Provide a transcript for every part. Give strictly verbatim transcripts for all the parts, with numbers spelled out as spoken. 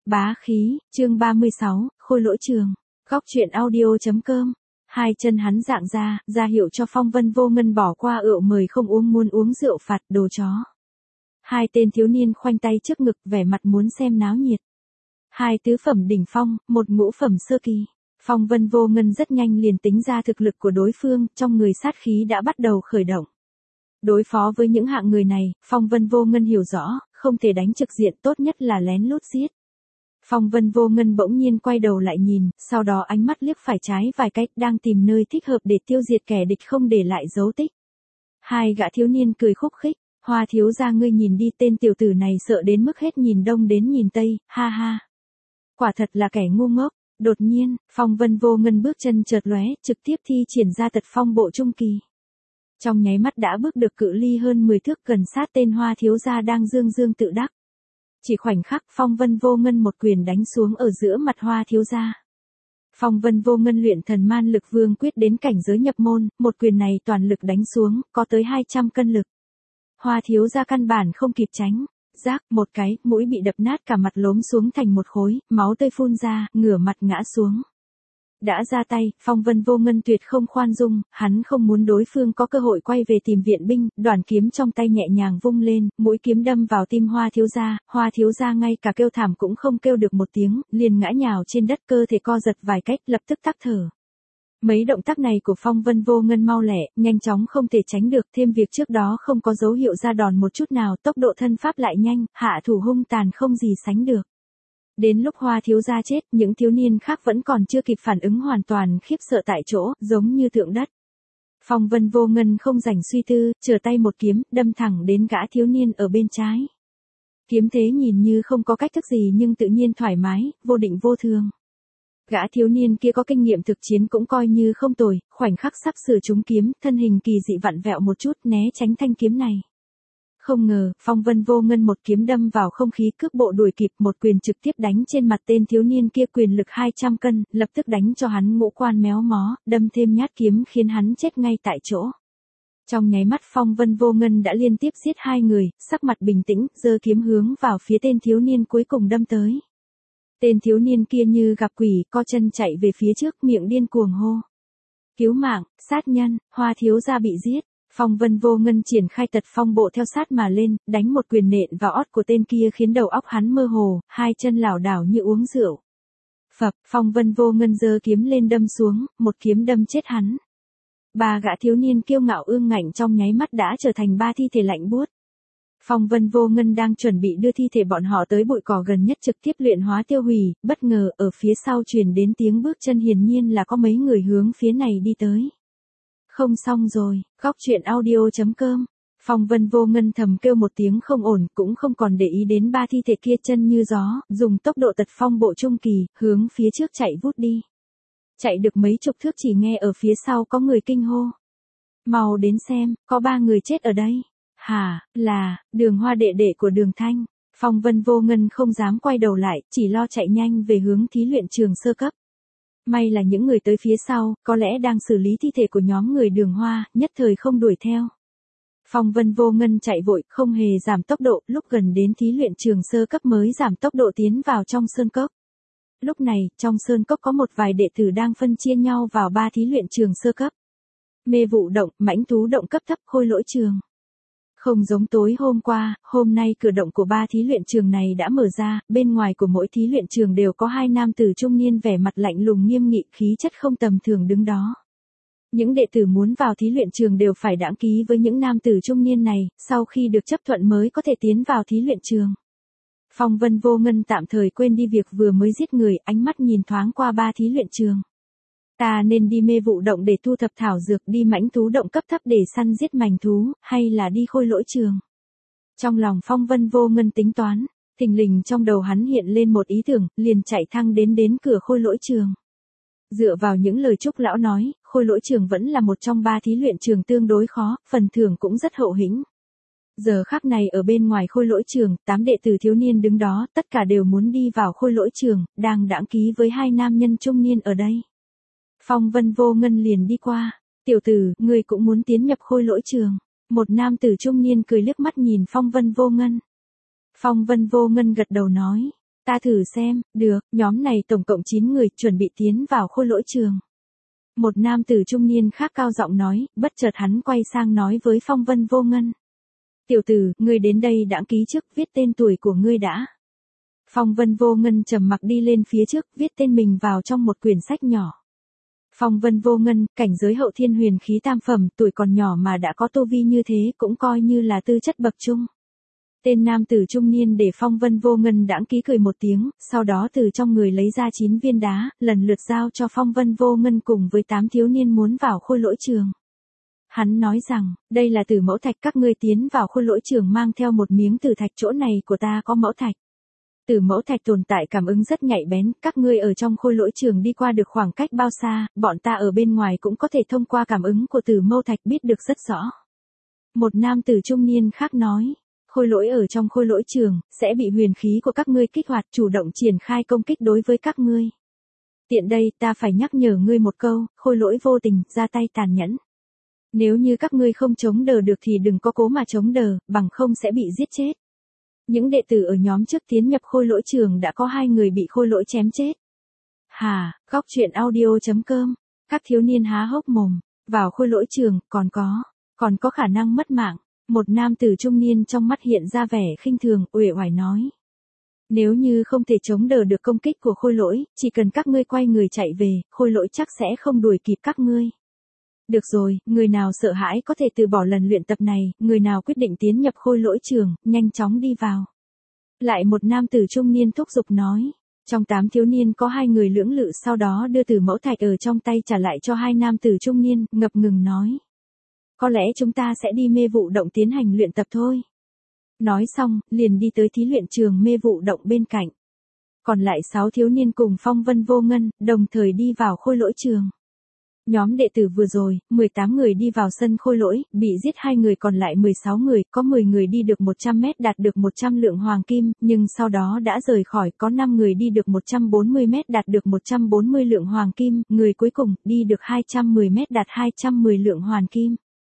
Bá khí, chương ba mươi sáu, khôi lỗi trường. Góc truyện audio.com. Hai chân hắn dạng ra, ra hiệu cho Phong Vân Vô Ngân bỏ qua rượu mời không uống muốn uống rượu phạt, đồ chó. Hai tên thiếu niên khoanh tay trước ngực, vẻ mặt muốn xem náo nhiệt. Hai tứ phẩm đỉnh phong, một ngũ phẩm sơ kỳ. Phong Vân Vô Ngân rất nhanh liền tính ra thực lực của đối phương, trong người sát khí đã bắt đầu khởi động. Đối phó với những hạng người này, Phong Vân Vô Ngân hiểu rõ, không thể đánh trực diện, tốt nhất là lén lút giết. Phong Vân Vô Ngân bỗng nhiên quay đầu lại nhìn, sau đó ánh mắt liếc phải trái vài cái, đang tìm nơi thích hợp để tiêu diệt kẻ địch không để lại dấu tích. Hai gã thiếu niên cười khúc khích, Hoa thiếu gia ngươi nhìn đi, tên tiểu tử này sợ đến mức hết nhìn đông đến nhìn tây, ha ha. Quả thật là kẻ ngu ngốc. Đột nhiên, Phong Vân Vô Ngân bước chân chợt lóe, trực tiếp thi triển ra tật phong bộ trung kỳ. Trong nháy mắt đã bước được cự ly hơn mười thước gần sát tên Hoa thiếu gia đang dương dương tự đắc. Chỉ khoảnh khắc, Phong Vân Vô Ngân một quyền đánh xuống ở giữa mặt Hoa thiếu gia. Phong Vân Vô Ngân luyện thần man lực vương quyết đến cảnh giới nhập môn, một quyền này toàn lực đánh xuống, có tới hai trăm cân lực. Hoa thiếu gia căn bản không kịp tránh, rác một cái, mũi bị đập nát cả mặt lốm xuống thành một khối, máu tươi phun ra, ngửa mặt ngã xuống. Đã ra tay, Phong Vân Vô Ngân tuyệt không khoan dung, hắn không muốn đối phương có cơ hội quay về tìm viện binh, đoàn kiếm trong tay nhẹ nhàng vung lên, mũi kiếm đâm vào tim Hoa thiếu gia, Hoa thiếu gia ngay cả kêu thảm cũng không kêu được một tiếng, liền ngã nhào trên đất, cơ thể co giật vài cách, lập tức tắc thở. Mấy động tác này của Phong Vân Vô Ngân mau lẹ, nhanh chóng không thể tránh được, thêm việc trước đó không có dấu hiệu ra đòn một chút nào, tốc độ thân pháp lại nhanh, hạ thủ hung tàn không gì sánh được. Đến lúc Hoa thiếu gia chết, những thiếu niên khác vẫn còn chưa kịp phản ứng, hoàn toàn khiếp sợ tại chỗ, giống như tượng đất. Phong Vân Vô Ngân không rảnh suy tư, trở tay một kiếm, đâm thẳng đến gã thiếu niên ở bên trái. Kiếm thế nhìn như không có cách thức gì nhưng tự nhiên thoải mái, vô định vô thường. Gã thiếu niên kia có kinh nghiệm thực chiến cũng coi như không tồi, khoảnh khắc sắp sửa trúng kiếm, thân hình kỳ dị vặn vẹo một chút, né tránh thanh kiếm này. Không ngờ, Phong Vân Vô Ngân một kiếm đâm vào không khí, cước bộ đuổi kịp, một quyền trực tiếp đánh trên mặt tên thiếu niên kia, quyền lực hai trăm cân, lập tức đánh cho hắn ngũ quan méo mó, đâm thêm nhát kiếm khiến hắn chết ngay tại chỗ. Trong nháy mắt Phong Vân Vô Ngân đã liên tiếp giết hai người, sắc mặt bình tĩnh, giơ kiếm hướng vào phía tên thiếu niên cuối cùng đâm tới. Tên thiếu niên kia như gặp quỷ, co chân chạy về phía trước, miệng điên cuồng hô. Cứu mạng, sát nhân, Hoa thiếu gia bị giết. Phong Vân Vô Ngân triển khai tật phong bộ theo sát mà lên, đánh một quyền nện vào ót của tên kia khiến đầu óc hắn mơ hồ, hai chân lảo đảo như uống rượu. Phập, Phong Vân Vô Ngân giơ kiếm lên đâm xuống, một kiếm đâm chết hắn. Ba gã thiếu niên kiêu ngạo ương ngạnh trong nháy mắt đã trở thành ba thi thể lạnh buốt. Phong Vân Vô Ngân đang chuẩn bị đưa thi thể bọn họ tới bụi cỏ gần nhất trực tiếp luyện hóa tiêu hủy, bất ngờ ở phía sau truyền đến tiếng bước chân, hiển nhiên là có mấy người hướng phía này đi tới. Không xong rồi, góc truyện audio.com. Phong Vân Vô Ngân thầm kêu một tiếng không ổn, cũng không còn để ý đến ba thi thể kia, chân như gió, dùng tốc độ tật phong bộ trung kỳ, hướng phía trước chạy vút đi. Chạy được mấy chục thước chỉ nghe ở phía sau có người kinh hô. Mau đến xem, có ba người chết ở đây. Hả, là, Đường Hoa đệ đệ của Đường Thanh. Phong Vân Vô Ngân không dám quay đầu lại, chỉ lo chạy nhanh về hướng thí luyện trường sơ cấp. May là những người tới phía sau, có lẽ đang xử lý thi thể của nhóm người Đường Hoa, nhất thời không đuổi theo. Phong Vân Vô Ngân chạy vội, không hề giảm tốc độ, lúc gần đến thí luyện trường sơ cấp mới giảm tốc độ tiến vào trong sơn cốc. Lúc này, trong sơn cốc có một vài đệ tử đang phân chia nhau vào ba thí luyện trường sơ cấp. Mê vụ động, mãnh thú động cấp thấp, khôi lỗi trường. Không giống tối hôm qua, hôm nay cửa động của ba thí luyện trường này đã mở ra, bên ngoài của mỗi thí luyện trường đều có hai nam tử trung niên vẻ mặt lạnh lùng nghiêm nghị, khí chất không tầm thường đứng đó. Những đệ tử muốn vào thí luyện trường đều phải đăng ký với những nam tử trung niên này, sau khi được chấp thuận mới có thể tiến vào thí luyện trường. Phong Vân Vô Ngân tạm thời quên đi việc vừa mới giết người, ánh mắt nhìn thoáng qua ba thí luyện trường. Ta nên đi mê vụ động để thu thập thảo dược, đi mãnh thú động cấp thấp để săn giết mảnh thú, hay là đi khôi lỗi trường? Trong lòng Phong Vân Vô Ngân tính toán, thình lình trong đầu hắn hiện lên một ý tưởng, liền chạy thăng đến đến cửa khôi lỗi trường. Dựa vào những lời Trúc lão nói, khôi lỗi trường vẫn là một trong ba thí luyện trường tương đối khó, phần thưởng cũng rất hậu hĩnh. Giờ khắc này ở bên ngoài khôi lỗi trường, tám đệ tử thiếu niên đứng đó, tất cả đều muốn đi vào khôi lỗi trường, đang đăng ký với hai nam nhân trung niên ở đây. Phong Vân Vô Ngân liền đi qua, tiểu tử, ngươi cũng muốn tiến nhập khôi lỗi trường. Một nam tử trung niên cười liếc mắt nhìn Phong Vân Vô Ngân. Phong Vân Vô Ngân gật đầu nói, Ta thử xem, được, nhóm này tổng cộng chín người chuẩn bị tiến vào khôi lỗi trường. Một nam tử trung niên khác cao giọng nói, bất chợt hắn quay sang nói với Phong Vân Vô Ngân. Tiểu tử, ngươi đến đây đãng ký trước, viết tên tuổi của ngươi đã. Phong Vân Vô Ngân trầm mặc đi lên phía trước, viết tên mình vào trong một quyển sách nhỏ. Phong Vân Vô Ngân, cảnh giới hậu thiên huyền khí tam phẩm, tuổi còn nhỏ mà đã có tu vi như thế cũng coi như là tư chất bậc trung. Tên nam tử trung niên để Phong Vân Vô Ngân đãng ký cười một tiếng, sau đó từ trong người lấy ra chín viên đá, lần lượt giao cho Phong Vân Vô Ngân cùng với tám thiếu niên muốn vào khôi lỗi trường. Hắn nói rằng, đây là tử mẫu thạch, các ngươi tiến vào khôi lỗi trường mang theo một miếng tử thạch, chỗ này của ta có mẫu thạch. Tử mẫu thạch tồn tại cảm ứng rất nhạy bén, các ngươi ở trong khôi lỗi trường đi qua được khoảng cách bao xa, bọn ta ở bên ngoài cũng có thể thông qua cảm ứng của tử mẫu thạch biết được rất rõ. Một nam tử trung niên khác nói, khôi lỗi ở trong khôi lỗi trường, sẽ bị huyền khí của các ngươi kích hoạt, chủ động triển khai công kích đối với các ngươi. Tiện đây ta phải nhắc nhở ngươi một câu, khôi lỗi vô tình, ra tay tàn nhẫn. Nếu như các ngươi không chống đỡ được thì đừng có cố mà chống đỡ, bằng không sẽ bị giết chết. Những đệ tử ở nhóm trước tiến nhập khôi lỗi trường đã có hai người bị khôi lỗi chém chết. Hà, góc truyện audio chấm com, các thiếu niên há hốc mồm, vào khôi lỗi trường, còn có, còn có khả năng mất mạng. Một nam tử trung niên trong mắt hiện ra vẻ khinh thường, uể oải nói. Nếu như không thể chống đỡ được công kích của khôi lỗi, chỉ cần các ngươi quay người chạy về, khôi lỗi chắc sẽ không đuổi kịp các ngươi. Được rồi, người nào sợ hãi có thể từ bỏ lần luyện tập này, người nào quyết định tiến nhập khôi lỗi trường, nhanh chóng đi vào. Lại một nam tử trung niên thúc giục nói. Trong tám thiếu niên có hai người lưỡng lự, sau đó đưa tử mẫu thạch ở trong tay trả lại cho hai nam tử trung niên, ngập ngừng nói. Có lẽ chúng ta sẽ đi mê vụ động tiến hành luyện tập thôi. Nói xong, liền đi tới thí luyện trường mê vụ động bên cạnh. Còn lại sáu thiếu niên cùng Phong Vân Vô Ngân, đồng thời đi vào khôi lỗi trường. Nhóm đệ tử vừa rồi, mười tám người đi vào sân khôi lỗi, bị giết hai người, còn lại mười sáu người, có mười người đi được một trăm mét đạt được một trăm lượng hoàng kim, nhưng sau đó đã rời khỏi, có năm người đi được một trăm bốn mươi mét đạt được một trăm bốn mươi lượng hoàng kim, người cuối cùng, đi được hai trăm mười mét đạt hai trăm mười lượng hoàng kim.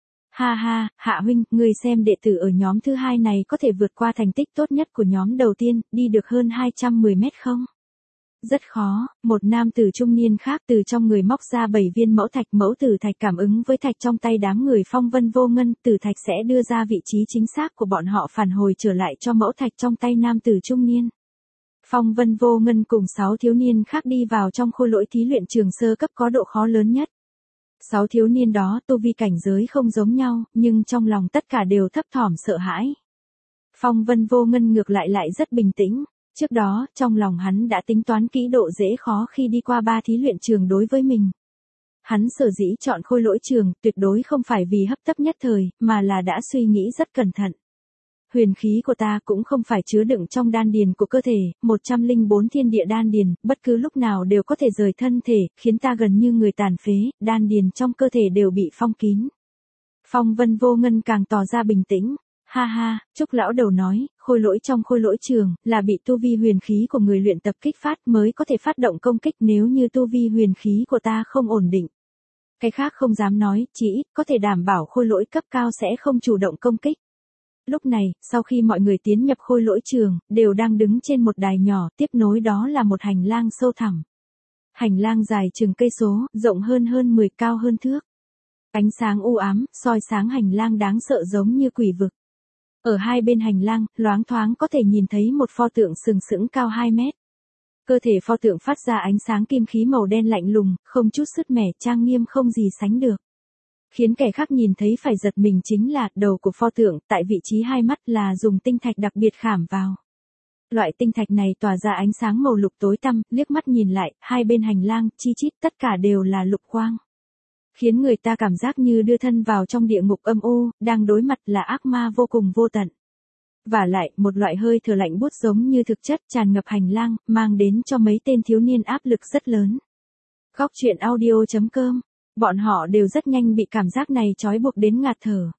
Ha ha, Hạ huynh, người xem đệ tử ở nhóm thứ hai này có thể vượt qua thành tích tốt nhất của nhóm đầu tiên, đi được hơn hai trăm mười mét không? Rất khó, một nam tử trung niên khác từ trong người móc ra bảy viên mẫu thạch, mẫu tử thạch cảm ứng với thạch trong tay đám người Phong Vân Vô Ngân, tử thạch sẽ đưa ra vị trí chính xác của bọn họ, phản hồi trở lại cho mẫu thạch trong tay nam tử trung niên. Phong Vân Vô Ngân cùng sáu thiếu niên khác đi vào trong khôi lỗi thí luyện trường sơ cấp có độ khó lớn nhất. Sáu thiếu niên đó tu vi cảnh giới không giống nhau, nhưng trong lòng tất cả đều thấp thỏm sợ hãi. Phong Vân Vô Ngân ngược lại lại rất bình tĩnh. Trước đó, trong lòng hắn đã tính toán kỹ độ dễ khó khi đi qua ba thí luyện trường đối với mình. Hắn sở dĩ chọn khôi lỗi trường, tuyệt đối không phải vì hấp tấp nhất thời, mà là đã suy nghĩ rất cẩn thận. Huyền khí của ta cũng không phải chứa đựng trong đan điền của cơ thể, một trăm lẻ bốn thiên địa đan điền, bất cứ lúc nào đều có thể rời thân thể, khiến ta gần như người tàn phế, đan điền trong cơ thể đều bị phong kín. Phong Vân Vô Ngân càng tỏ ra bình tĩnh. Ha ha, Trúc lão đầu nói, khôi lỗi trong khôi lỗi trường, là bị tu vi huyền khí của người luyện tập kích phát mới có thể phát động công kích, nếu như tu vi huyền khí của ta không ổn định. Cái khác không dám nói, chỉ ít có thể đảm bảo khôi lỗi cấp cao sẽ không chủ động công kích. Lúc này, sau khi mọi người tiến nhập khôi lỗi trường, đều đang đứng trên một đài nhỏ, tiếp nối đó là một hành lang sâu thẳm. Hành lang dài chừng cây số, rộng hơn hơn mười, cao hơn thước. Ánh sáng u ám, soi sáng hành lang đáng sợ giống như quỷ vực. Ở hai bên hành lang, loáng thoáng có thể nhìn thấy một pho tượng sừng sững cao hai mét. Cơ thể pho tượng phát ra ánh sáng kim khí màu đen lạnh lùng, không chút sứt mẻ, trang nghiêm không gì sánh được. Khiến kẻ khác nhìn thấy phải giật mình chính là đầu của pho tượng, tại vị trí hai mắt là dùng tinh thạch đặc biệt khảm vào. Loại tinh thạch này tỏa ra ánh sáng màu lục tối tăm, liếc mắt nhìn lại, hai bên hành lang, chi chít tất cả đều là lục quang. Khiến người ta cảm giác như đưa thân vào trong địa ngục âm u, đang đối mặt là ác ma vô cùng vô tận. Và lại, một loại hơi thở lạnh buốt giống như thực chất tràn ngập hành lang, mang đến cho mấy tên thiếu niên áp lực rất lớn. Góc truyện audio chấm com, bọn họ đều rất nhanh bị cảm giác này trói buộc đến ngạt thở.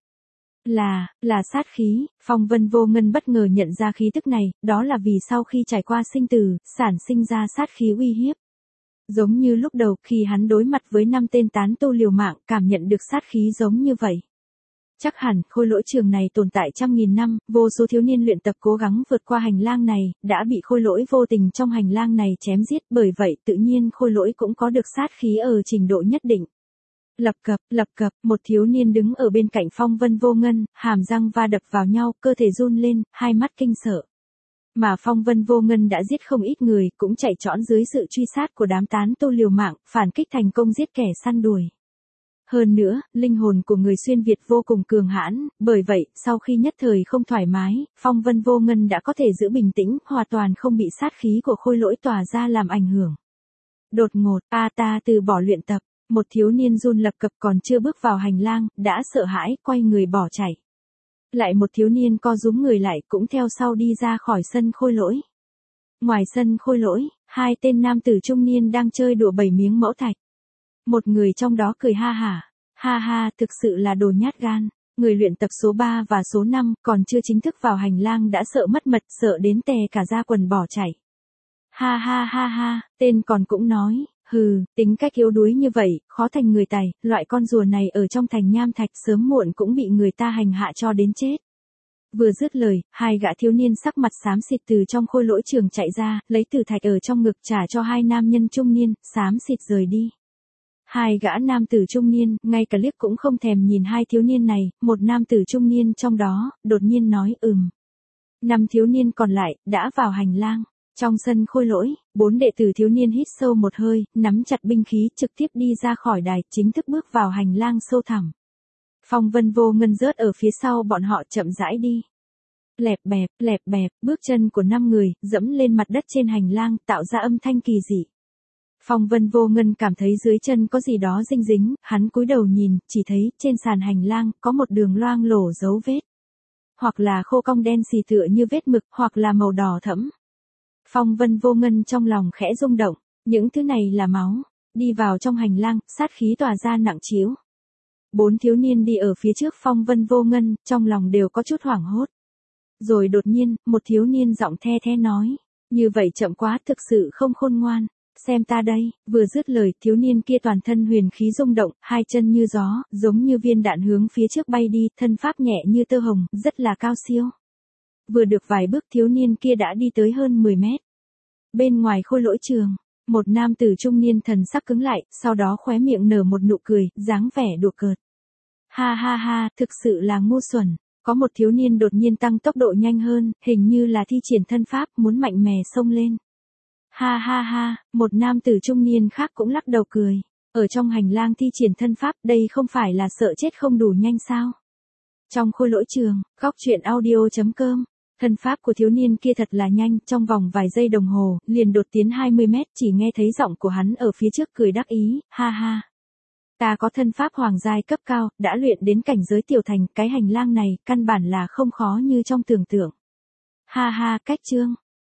Là, là sát khí, Phong Vân Vô Ngân bất ngờ nhận ra khí tức này, đó là vì sau khi trải qua sinh tử, sản sinh ra sát khí uy hiếp. Giống như lúc đầu khi hắn đối mặt với năm tên tán tu liều mạng, cảm nhận được sát khí giống như vậy. Chắc hẳn, khôi lỗi trường này tồn tại trăm nghìn năm, vô số thiếu niên luyện tập cố gắng vượt qua hành lang này, đã bị khôi lỗi vô tình trong hành lang này chém giết, bởi vậy tự nhiên khôi lỗi cũng có được sát khí ở trình độ nhất định. Lập cập, lập cập, một thiếu niên đứng ở bên cạnh Phong Vân Vô Ngân, hàm răng va đập vào nhau, cơ thể run lên, hai mắt kinh sợ. Mà Phong Vân Vô Ngân đã giết không ít người, cũng chạy trõn dưới sự truy sát của đám tán tu liều mạng, phản kích thành công giết kẻ săn đuổi. Hơn nữa, linh hồn của người xuyên Việt vô cùng cường hãn, bởi vậy, sau khi nhất thời không thoải mái, Phong Vân Vô Ngân đã có thể giữ bình tĩnh, hoàn toàn không bị sát khí của khôi lỗi tỏa ra làm ảnh hưởng. Đột ngột, a ta từ bỏ luyện tập, một thiếu niên run lập cập còn chưa bước vào hành lang, đã sợ hãi, quay người bỏ chạy. Lại một thiếu niên co rúm người lại cũng theo sau đi ra khỏi sân khôi lỗi. Ngoài sân khôi lỗi, hai tên nam tử trung niên đang chơi đùa bảy miếng mẫu thạch. Một người trong đó cười ha hả, ha ha, thực sự là đồ nhát gan. Người luyện tập số ba và số năm còn chưa chính thức vào hành lang đã sợ mất mật, sợ đến tè cả da quần bỏ chạy. Ha ha ha ha, tên còn cũng nói, hừ, tính cách yếu đuối như vậy, khó thành người tài, loại con rùa này ở trong thành nham thạch sớm muộn cũng bị người ta hành hạ cho đến chết. Vừa dứt lời, hai gã thiếu niên sắc mặt xám xịt từ trong khôi lỗi trường chạy ra, lấy tử thạch ở trong ngực trả cho hai nam nhân trung niên, xám xịt rời đi. Hai gã nam tử trung niên, ngay cả liếc cũng không thèm nhìn hai thiếu niên này, một nam tử trung niên trong đó, đột nhiên nói ừm. Năm thiếu niên còn lại, đã vào hành lang. Trong sân khôi lỗi, bốn đệ tử thiếu niên hít sâu một hơi, nắm chặt binh khí, trực tiếp đi ra khỏi đài, chính thức bước vào hành lang sâu thẳm. Phong Vân Vô Ngân rớt ở phía sau bọn họ chậm rãi đi. Lẹp bẹp, lẹp bẹp, bước chân của năm người, dẫm lên mặt đất trên hành lang, tạo ra âm thanh kỳ dị. Phong Vân Vô Ngân cảm thấy dưới chân có gì đó dinh dính, hắn cúi đầu nhìn, chỉ thấy, trên sàn hành lang, có một đường loang lổ dấu vết. Hoặc là khô cong đen xì tựa như vết mực, hoặc là màu đỏ thẫm. Phong Vân Vô Ngân trong lòng khẽ rung động, những thứ này là máu. Đi vào trong hành lang, sát khí tỏa ra nặng trĩu. Bốn thiếu niên đi ở phía trước Phong Vân Vô Ngân, trong lòng đều có chút hoảng hốt. Rồi đột nhiên, một thiếu niên giọng the the nói, như vậy chậm quá, thực sự không khôn ngoan. Xem ta đây, vừa dứt lời, thiếu niên kia toàn thân huyền khí rung động, hai chân như gió, giống như viên đạn hướng phía trước bay đi, thân pháp nhẹ như tơ hồng, rất là cao siêu. Vừa được vài bước thiếu niên kia đã đi tới hơn mười mét. Bên ngoài khôi lỗi trường, một nam tử trung niên thần sắc cứng lại, sau đó khóe miệng nở một nụ cười, dáng vẻ đùa cợt. Ha ha ha, thực sự là ngu xuẩn. Có một thiếu niên đột nhiên tăng tốc độ nhanh hơn, hình như là thi triển thân pháp, muốn mạnh mẽ xông lên. Ha ha ha, một nam tử trung niên khác cũng lắc đầu cười. Ở trong hành lang thi triển thân pháp, đây không phải là sợ chết không đủ nhanh sao? Trong khôi lỗi trường, góc truyện audio chấm com, thân pháp của thiếu niên kia thật là nhanh, trong vòng vài giây đồng hồ, liền đột tiến hai mươi mét, chỉ nghe thấy giọng của hắn ở phía trước cười đắc ý, ha ha. Ta có thân pháp hoàng giai cấp cao, đã luyện đến cảnh giới tiểu thành, cái hành lang này, căn bản là không khó như trong tưởng tượng. Ha ha, cách chương.